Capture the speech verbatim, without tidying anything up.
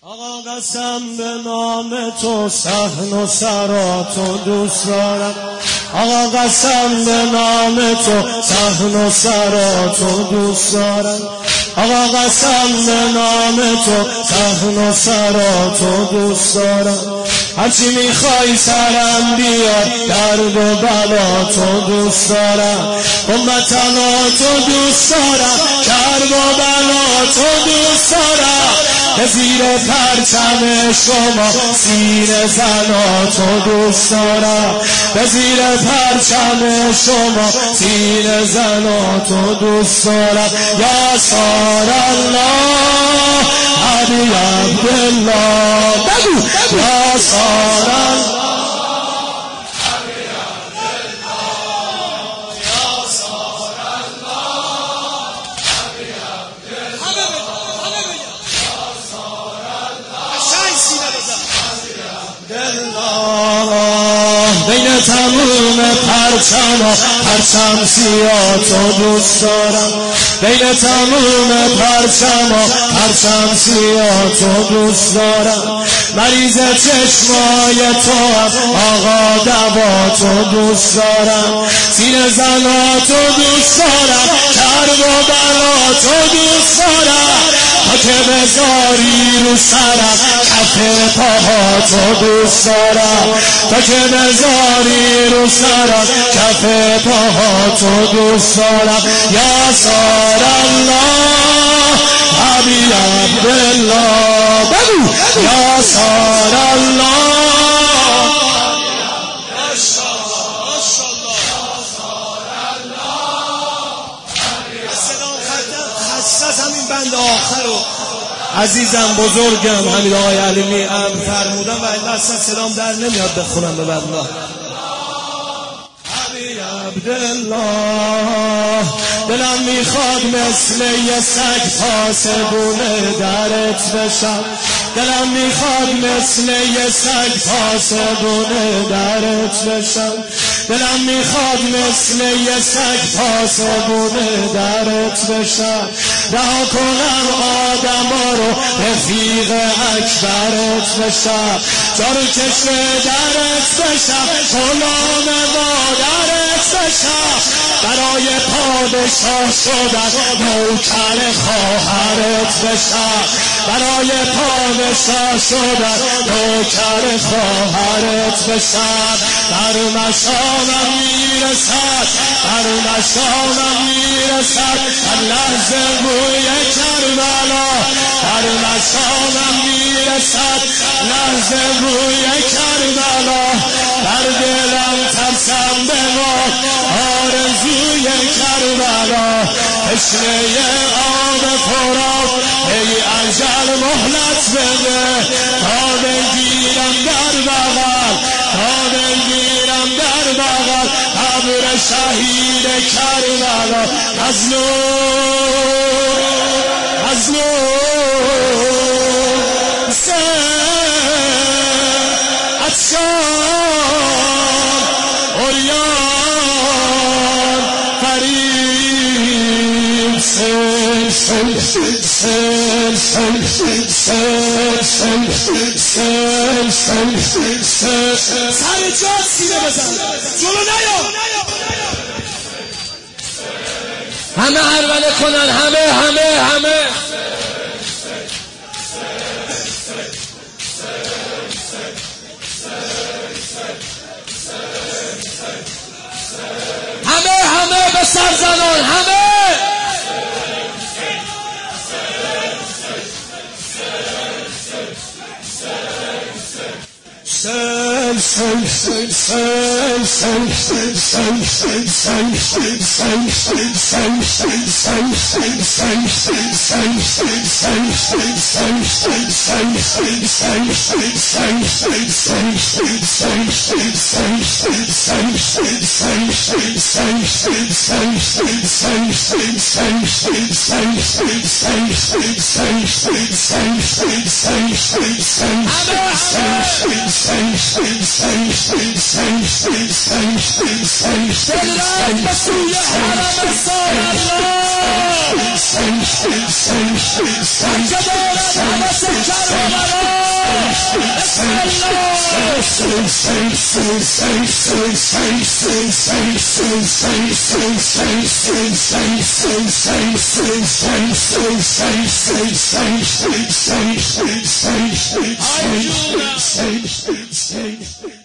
آقا قسم به نام تو صحن و سراتو دوست دارم. آقا قسم به نام تو صحن و سراتو دوست دارم. آقا قسم به نام تو صحن و سراتو دوست دارم. هرچی میخوای سرم بیار درد و بلا تو دوست دارم. امتناتو دوست دارم، کرب و بلا تو دوست دارم. به زیر پرچم شما سینه زناتو دوست دارم. به زیر پرچم شما سینه زناتو دوست دارم. یا سار الله علی عبدالله بگو یا سار الله بین تموم پرچم و پرچم سیاتو دوست دارم. بین تموم پرچم و پرچم سیاتو دوست دارم. مریض چشمای تو هم آقا دواتو دوست دارم. سینه زناتو دوست دارم، کرب و بلاتو دوست دارم. تا که بذاری رو سرم کف پاهاتو دوست دارم. تا که بذاری رو سرم کف پاهاتو دوست دارم. یا سار الله حبیب عبدالله بگو یا سار الله. همین بند آخر رو عزیزم بزرگم حمید آقای علیمی امر فرمودم و الا اصلا سلام در نمیاد بخونم به الله. حبیب عبدالله دلم میخواد مثل یه سگ پاسبونه درت بشم. دلم میخواد مثل یه سگ پاسبونه درت بشم. دلم میخواد مثل یه سگ پاسبونه درت بشم. رها کنم آدما رو رفیق اکبرت بشم. جارو چشم درت بشم، غلام مادرت بشم. برای پادشاه شدن نوکر خواهرت بشم. برای پادشاه شدن نوکر خواهرت بشم. در مشامم میرسد، در مشامم میرسد هر لحظه بوی کربلا. در مشامم میرسد لحظه بوی کربلا. در دلم ترسم بماد آرزوی کربلا. تشنه آب فرات ای اجل مهلت بده تا بگیرم در بغل، تا بگیرم در بغل قبر شهید کربلا. مظلوم مظلوم سه عطشان عریان فریب سل سل سل سل سل سل سل سل سل سر جات سینه بزن جلو نیا. همه عربله کنن، همه همه همه همه همه به سر زنان همه. سل سل سل سل سل سل سل سل سل دلم به سوی حرم سار الله که دارد حوث کربلا. Hallelujah.